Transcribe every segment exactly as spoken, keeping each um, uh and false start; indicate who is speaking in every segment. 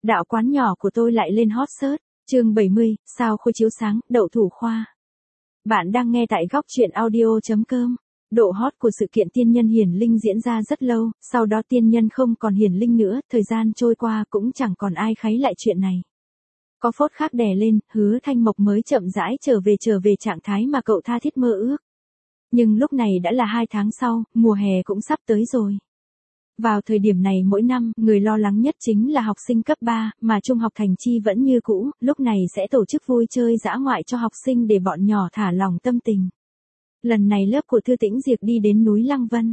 Speaker 1: Đạo quán nhỏ của tôi lại lên hot search. Chương bảy mươi, sao Khôi chiếu sáng, đậu thủ khoa. Bạn đang nghe tại góc truyện audio chấm com. Độ hot của sự kiện tiên nhân hiển linh diễn ra rất lâu, sau đó tiên nhân không còn hiển linh nữa, thời gian trôi qua cũng chẳng còn ai kháy lại chuyện này. Có phốt khác đè lên, Hứa Thanh Mộc mới chậm rãi trở về trở về trạng thái mà cậu tha thiết mơ ước. Nhưng lúc này đã là hai tháng sau, mùa hè cũng sắp tới rồi. Vào thời điểm này mỗi năm, người lo lắng nhất chính là học sinh cấp ba, mà trung học thành chi vẫn như cũ, lúc này sẽ tổ chức vui chơi dã ngoại cho học sinh để bọn nhỏ thả lỏng tâm tình. Lần này lớp của Thư Tĩnh Diệp đi đến núi Lăng Vân.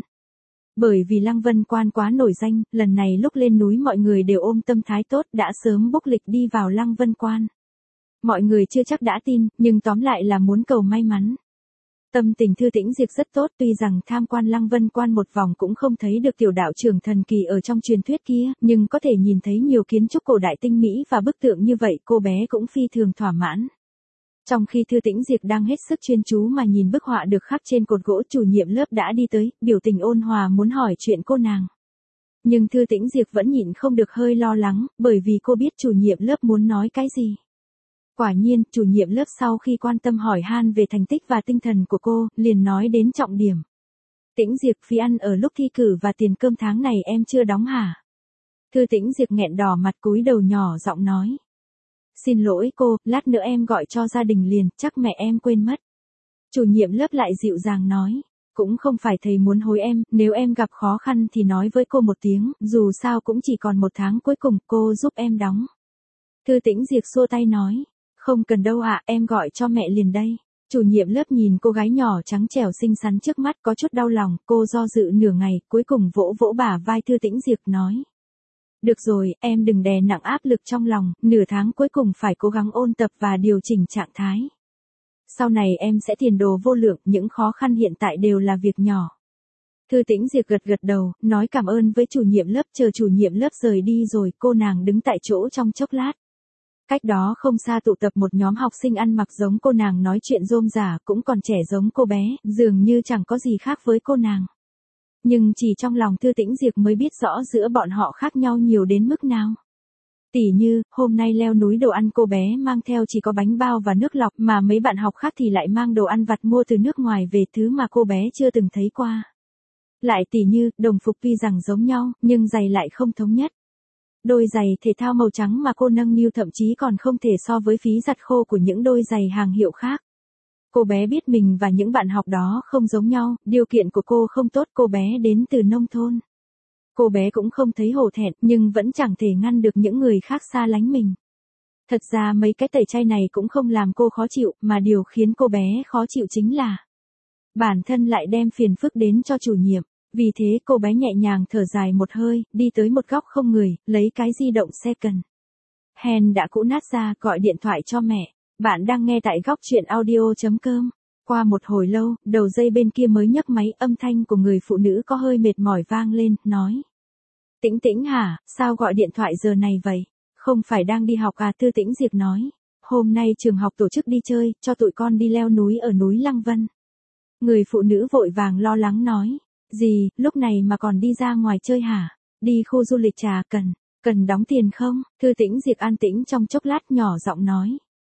Speaker 1: Bởi vì Lăng Vân Quan quá nổi danh, lần này lúc lên núi mọi người đều ôm tâm thái tốt, đã sớm book lịch đi vào Lăng Vân Quan. Mọi người chưa chắc đã tin, nhưng tóm lại là muốn cầu may mắn. Tâm tình Thư Tĩnh Diệp rất tốt, tuy rằng tham quan Lăng Vân Quan một vòng cũng không thấy được tiểu đạo trưởng thần kỳ ở trong truyền thuyết kia, nhưng có thể nhìn thấy nhiều kiến trúc cổ đại tinh mỹ và bức tượng như vậy, cô bé cũng phi thường thỏa mãn. Trong khi Thư Tĩnh Diệp đang hết sức chuyên chú mà nhìn bức họa được khắc trên cột gỗ, chủ nhiệm lớp đã đi tới, biểu tình ôn hòa muốn hỏi chuyện cô nàng. Nhưng Thư Tĩnh Diệp vẫn nhịn không được hơi lo lắng, bởi vì cô biết chủ nhiệm lớp muốn nói cái gì. Quả nhiên, chủ nhiệm lớp sau khi quan tâm hỏi han về thành tích và tinh thần của cô, liền nói đến trọng điểm. Tĩnh Diệp, phí ăn ở lúc thi cử và tiền cơm tháng này em chưa đóng hả? Thư Tĩnh Diệp nghẹn đỏ mặt cúi đầu nhỏ giọng nói. Xin lỗi cô, lát nữa em gọi cho gia đình liền, chắc mẹ em quên mất. Chủ nhiệm lớp lại dịu dàng nói. Cũng không phải thầy muốn hối em, nếu em gặp khó khăn thì nói với cô một tiếng, dù sao cũng chỉ còn một tháng cuối cùng, cô giúp em đóng. Thư Tĩnh Diệp xua tay nói. Không cần đâu ạ, em gọi cho mẹ liền đây. Chủ nhiệm lớp nhìn cô gái nhỏ trắng trẻo xinh xắn trước mắt có chút đau lòng, cô do dự nửa ngày, cuối cùng vỗ vỗ bả vai Thư Tĩnh Diệp nói. Được rồi, em đừng đè nặng áp lực trong lòng, nửa tháng cuối cùng phải cố gắng ôn tập và điều chỉnh trạng thái. Sau này em sẽ tiền đồ vô lượng, những khó khăn hiện tại đều là việc nhỏ. Thư Tĩnh Diệp gật gật đầu, nói cảm ơn với chủ nhiệm lớp, chờ chủ nhiệm lớp rời đi rồi, cô nàng đứng tại chỗ trong chốc lát. Cách đó không xa tụ tập một nhóm học sinh ăn mặc giống cô nàng nói chuyện rôm rả, cũng còn trẻ giống cô bé, dường như chẳng có gì khác với cô nàng. Nhưng chỉ trong lòng Thư Tĩnh Diệp mới biết rõ giữa bọn họ khác nhau nhiều đến mức nào. Tỉ như, hôm nay leo núi đồ ăn cô bé mang theo chỉ có bánh bao và nước lọc, mà mấy bạn học khác thì lại mang đồ ăn vặt mua từ nước ngoài về, thứ mà cô bé chưa từng thấy qua. Lại tỉ như, đồng phục tuy rằng giống nhau, nhưng giày lại không thống nhất. Đôi giày thể thao màu trắng mà cô nâng niu thậm chí còn không thể so với phí giặt khô của những đôi giày hàng hiệu khác. Cô bé biết mình và những bạn học đó không giống nhau, điều kiện của cô không tốt, cô bé đến từ nông thôn. Cô bé cũng không thấy hổ thẹn, nhưng vẫn chẳng thể ngăn được những người khác xa lánh mình. Thật ra mấy cái tẩy chay này cũng không làm cô khó chịu, mà điều khiến cô bé khó chịu chính là bản thân lại đem phiền phức đến cho chủ nhiệm. Vì thế cô bé nhẹ nhàng thở dài một hơi, đi tới một góc không người, lấy cái di động second hand đã cũ nát ra, gọi điện thoại cho mẹ. Bạn đang nghe tại góc truyện audio chấm com. Qua một hồi lâu, đầu dây bên kia mới nhấc máy, âm thanh của người phụ nữ có hơi mệt mỏi vang lên, nói. Tĩnh Tĩnh hả, sao gọi điện thoại giờ này vậy? Không phải đang đi học à? Thư Tĩnh Diệp nói. Hôm nay trường học tổ chức đi chơi, cho tụi con đi leo núi ở núi Lăng Vân. Người phụ nữ vội vàng lo lắng nói. Gì, lúc này mà còn đi ra ngoài chơi hả? Đi khu du lịch trà cần, cần đóng tiền không? Thư Tĩnh Diệp an tĩnh trong chốc lát nhỏ giọng nói.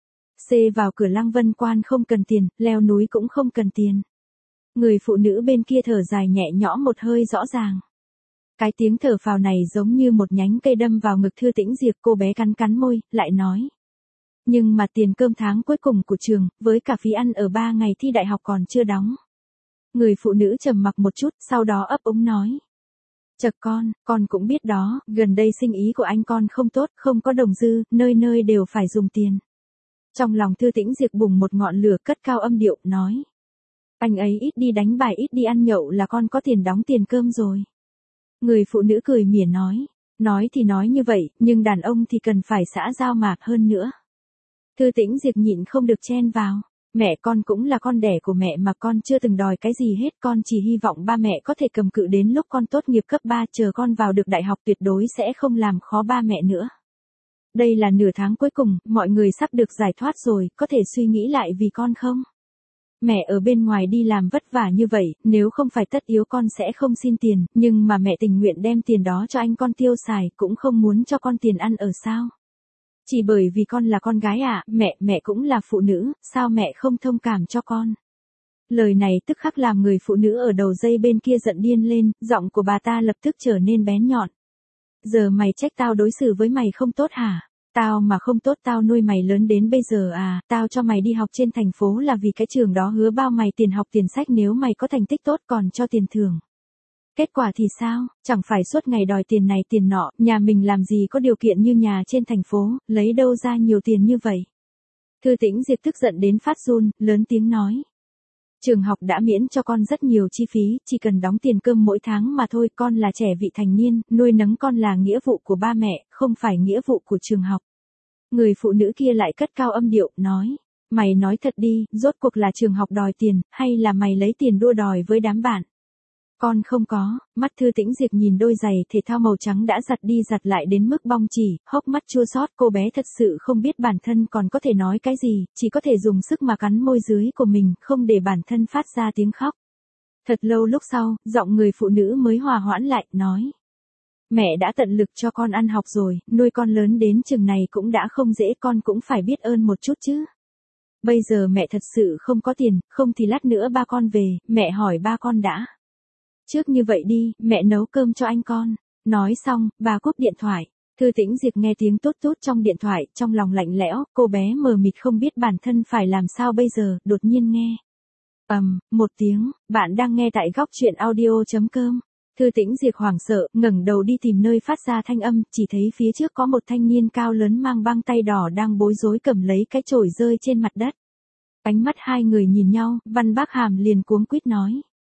Speaker 1: C vào cửa Lăng Vân Quan không cần tiền, leo núi cũng không cần tiền. Người phụ nữ bên kia thở dài nhẹ nhõm một hơi rõ ràng. Cái tiếng thở phào này giống như một nhánh cây đâm vào ngực Thư Tĩnh Diệp, cô bé cắn cắn môi, lại nói. Nhưng mà tiền cơm tháng cuối cùng của trường, với cả phí ăn ở ba ngày thi đại học còn chưa đóng. Người phụ nữ trầm mặc một chút, sau đó ấp úng nói. Chật con, con cũng biết đó, gần đây sinh ý của anh con không tốt, không có đồng dư, nơi nơi đều phải dùng tiền. Trong lòng Thư Tĩnh Diệp bùng một ngọn lửa, cất cao âm điệu, nói. Anh ấy ít đi đánh bài, ít đi ăn nhậu là con có tiền đóng tiền cơm rồi. Người phụ nữ cười mỉa nói. Nói thì nói như vậy, nhưng đàn ông thì cần phải xã giao mạc hơn nữa. Thư Tĩnh Diệp nhịn không được chen vào. Mẹ con cũng là con đẻ của mẹ mà, con chưa từng đòi cái gì hết, con chỉ hy vọng ba mẹ có thể cầm cự đến lúc con tốt nghiệp cấp ba, chờ con vào được đại học tuyệt đối sẽ không làm khó ba mẹ nữa. Đây là nửa tháng cuối cùng, mọi người sắp được giải thoát rồi, có thể suy nghĩ lại vì con không? Mẹ ở bên ngoài đi làm vất vả như vậy, nếu không phải tất yếu con sẽ không xin tiền, nhưng mà mẹ tình nguyện đem tiền đó cho anh con tiêu xài, cũng không muốn cho con tiền ăn ở sao. Chỉ bởi vì con là con gái à, mẹ, mẹ cũng là phụ nữ, sao mẹ không thông cảm cho con. Lời này tức khắc làm người phụ nữ ở đầu dây bên kia giận điên lên, giọng của bà ta lập tức trở nên bén nhọn. Giờ mày trách tao đối xử với mày không tốt hả? Tao mà không tốt tao nuôi mày lớn đến bây giờ à, tao cho mày đi học trên thành phố là vì cái trường đó hứa bao mày tiền học tiền sách nếu mày có thành tích tốt còn cho tiền thưởng. Kết quả thì sao, chẳng phải suốt ngày đòi tiền này tiền nọ, nhà mình làm gì có điều kiện như nhà trên thành phố, lấy đâu ra nhiều tiền như vậy. Thư Tĩnh Diệp tức giận đến phát run, lớn tiếng nói. Trường học đã miễn cho con rất nhiều chi phí, chỉ cần đóng tiền cơm mỗi tháng mà thôi, con là trẻ vị thành niên, nuôi nấng con là nghĩa vụ của ba mẹ, không phải nghĩa vụ của trường học. Người phụ nữ kia lại cất cao âm điệu, nói, mày nói thật đi, rốt cuộc là trường học đòi tiền, hay là mày lấy tiền đua đòi với đám bạn? Con không có, mắt Thư Tĩnh Diệp nhìn đôi giày thể thao màu trắng đã giặt đi giặt lại đến mức bong chỉ, hốc mắt chua xót, cô bé thật sự không biết bản thân còn có thể nói cái gì, chỉ có thể dùng sức mà cắn môi dưới của mình, không để bản thân phát ra tiếng khóc. Thật lâu lúc sau, giọng người phụ nữ mới hòa hoãn lại, nói. Mẹ đã tận lực cho con ăn học rồi, nuôi con lớn đến chừng này cũng đã không dễ, con cũng phải biết ơn một chút chứ. Bây giờ mẹ thật sự không có tiền, không thì lát nữa ba con về, mẹ hỏi ba con đã. Trước như vậy đi, mẹ nấu cơm cho anh con. Nói xong, bà cúp điện thoại. Thư Tĩnh Diệp nghe tiếng tút tút trong điện thoại, trong lòng lạnh lẽo, cô bé mờ mịt không biết bản thân phải làm sao bây giờ, đột nhiên nghe. Ầm, um, một tiếng, bạn đang nghe tại góc truyện audio chấm com. Thư Tĩnh Diệp hoảng sợ, ngẩng đầu đi tìm nơi phát ra thanh âm, chỉ thấy phía trước có một thanh niên cao lớn mang băng tay đỏ đang bối rối cầm lấy cái chổi rơi trên mặt đất. Ánh mắt hai người nhìn nhau, Văn Bác Hàm liền cuống quýt nói.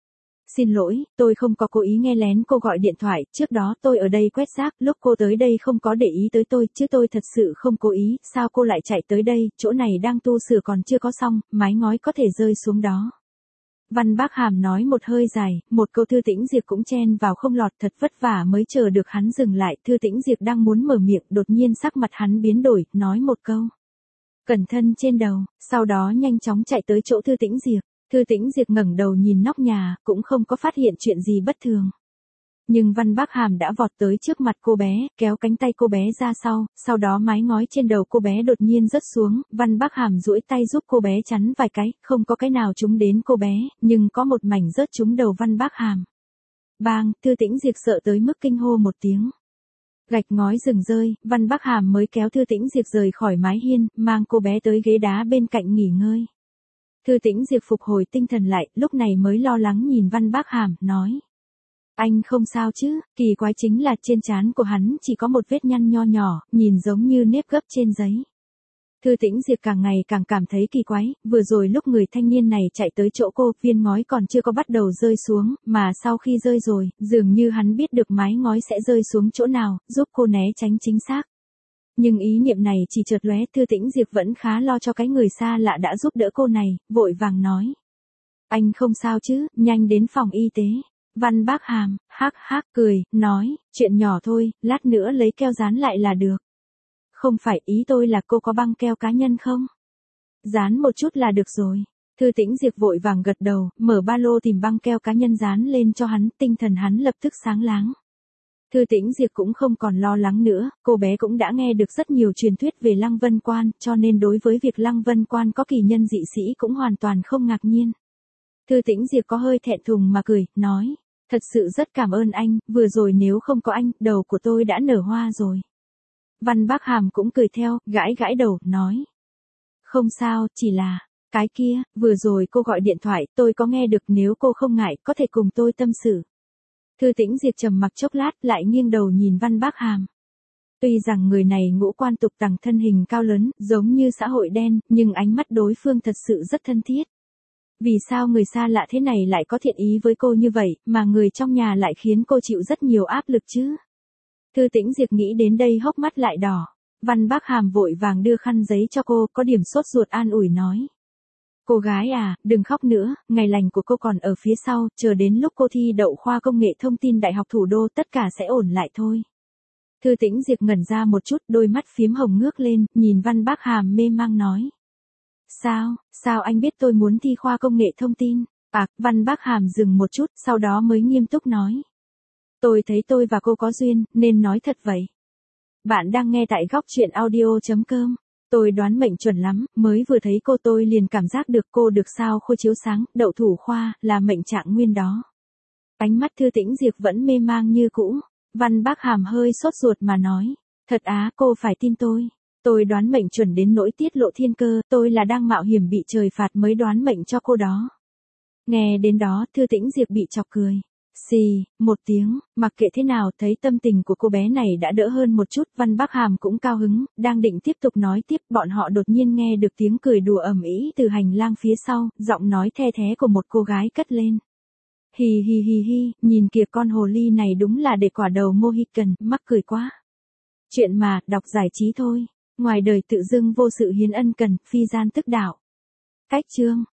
Speaker 1: Xin lỗi, tôi không có cố ý nghe lén cô gọi điện thoại, trước đó tôi ở đây quét rác, lúc cô tới đây không có để ý tới tôi, chứ tôi thật sự không cố ý, sao cô lại chạy tới đây, chỗ này đang tu sửa còn chưa có xong, mái ngói có thể rơi xuống đó. Văn Bác Hàm nói một hơi dài, một câu Thư Tĩnh Diệp cũng chen vào không lọt, thật vất vả mới chờ được hắn dừng lại, Thư Tĩnh Diệp đang muốn mở miệng, đột nhiên sắc mặt hắn biến đổi, nói một câu. Cẩn thận trên đầu, sau đó nhanh chóng chạy tới chỗ Thư Tĩnh Diệp. Thư Tĩnh Diệp ngẩng đầu nhìn nóc nhà, cũng không có phát hiện chuyện gì bất thường. Nhưng Văn Bác Hàm đã vọt tới trước mặt cô bé, kéo cánh tay cô bé ra sau, sau đó mái ngói trên đầu cô bé đột nhiên rớt xuống, Văn Bác Hàm duỗi tay giúp cô bé chắn vài cái, không có cái nào trúng đến cô bé, nhưng có một mảnh rớt trúng đầu Văn Bác Hàm. Bang, Thư Tĩnh Diệp sợ tới mức kinh hô một tiếng. Gạch ngói rừng rơi, Văn Bác Hàm mới kéo Thư Tĩnh Diệp rời khỏi mái hiên, mang cô bé tới ghế đá bên cạnh nghỉ ngơi. Thư Tĩnh Diệp phục hồi tinh thần lại, lúc này mới lo lắng nhìn Văn Bác Hàm, nói. Anh không sao chứ, kỳ quái chính là trên trán của hắn chỉ có một vết nhăn nho nhỏ, nhìn giống như nếp gấp trên giấy. Thư Tĩnh Diệp càng ngày càng cảm thấy kỳ quái, vừa rồi lúc người thanh niên này chạy tới chỗ cô, viên ngói còn chưa có bắt đầu rơi xuống, mà sau khi rơi rồi, dường như hắn biết được mái ngói sẽ rơi xuống chỗ nào, giúp cô né tránh chính xác. Nhưng ý niệm này chỉ chợt lóe, Thư Tĩnh Diệp vẫn khá lo cho cái người xa lạ đã giúp đỡ cô này, vội vàng nói. Anh không sao chứ, nhanh đến phòng y tế. Văn Bác Hàm, hắc hắc cười, nói, chuyện nhỏ thôi, lát nữa lấy keo dán lại là được. Không phải, ý tôi là cô có băng keo cá nhân không? Dán một chút là được rồi. Thư Tĩnh Diệp vội vàng gật đầu, mở ba lô tìm băng keo cá nhân dán lên cho hắn, tinh thần hắn lập tức sáng láng. Thư Tĩnh Diệp cũng không còn lo lắng nữa, cô bé cũng đã nghe được rất nhiều truyền thuyết về Lăng Vân Quan, cho nên đối với việc Lăng Vân Quan có kỳ nhân dị sĩ cũng hoàn toàn không ngạc nhiên. Thư Tĩnh Diệp có hơi thẹn thùng mà cười, nói, thật sự rất cảm ơn anh, vừa rồi nếu không có anh, đầu của tôi đã nở hoa rồi. Văn Bác Hàm cũng cười theo, gãi gãi đầu, nói. Không sao, chỉ là, cái kia, vừa rồi cô gọi điện thoại, tôi có nghe được, nếu cô không ngại, có thể cùng tôi tâm sự. Thư Tĩnh Diệp trầm mặc chốc lát, lại nghiêng đầu nhìn Văn Bác Hàm. Tuy rằng người này ngũ quan tục tằng, thân hình cao lớn, giống như xã hội đen, nhưng ánh mắt đối phương thật sự rất thân thiết. Vì sao người xa lạ thế này lại có thiện ý với cô như vậy, mà người trong nhà lại khiến cô chịu rất nhiều áp lực chứ? Thư Tĩnh Diệp nghĩ đến đây hốc mắt lại đỏ. Văn Bác Hàm vội vàng đưa khăn giấy cho cô, có điểm sốt ruột an ủi nói. Cô gái à, đừng khóc nữa, ngày lành của cô còn ở phía sau, chờ đến lúc cô thi đậu khoa công nghệ thông tin Đại học Thủ đô tất cả sẽ ổn lại thôi. Thư Tĩnh Diệp ngẩn ra một chút, đôi mắt phím hồng ngước lên, nhìn Văn Bác Hàm mê mang nói. Sao, sao anh biết tôi muốn thi khoa công nghệ thông tin? À, Văn Bác Hàm dừng một chút, sau đó mới nghiêm túc nói. Tôi thấy tôi và cô có duyên, nên nói thật vậy. Bạn đang nghe tại góc chuyện audio.com. Tôi đoán mệnh chuẩn lắm, mới vừa thấy cô tôi liền cảm giác được cô được sao Khôi chiếu sáng, đậu thủ khoa, là mệnh trạng nguyên đó. Ánh mắt Thư Tĩnh Diệp vẫn mê mang như cũ. Văn Bác Hàm hơi sốt ruột mà nói. Thật á, cô phải tin tôi. Tôi đoán mệnh chuẩn đến nỗi tiết lộ thiên cơ, tôi là đang mạo hiểm bị trời phạt mới đoán mệnh cho cô đó. Nghe đến đó, Thư Tĩnh Diệp bị chọc cười. Xì, một tiếng, mặc kệ thế nào, thấy tâm tình của cô bé này đã đỡ hơn một chút, Văn Bác Hàm cũng cao hứng, đang định tiếp tục nói tiếp, bọn họ đột nhiên nghe được tiếng cười đùa ầm ĩ từ hành lang phía sau, giọng nói the thé của một cô gái cất lên. Hì hì hì hì, nhìn kìa, con hồ ly này đúng là để quả đầu Mohican, mắc cười quá. Chuyện mà, đọc giải trí thôi, ngoài đời tự dưng vô sự hiến ân cần, phi gian tức đạo. Cách chương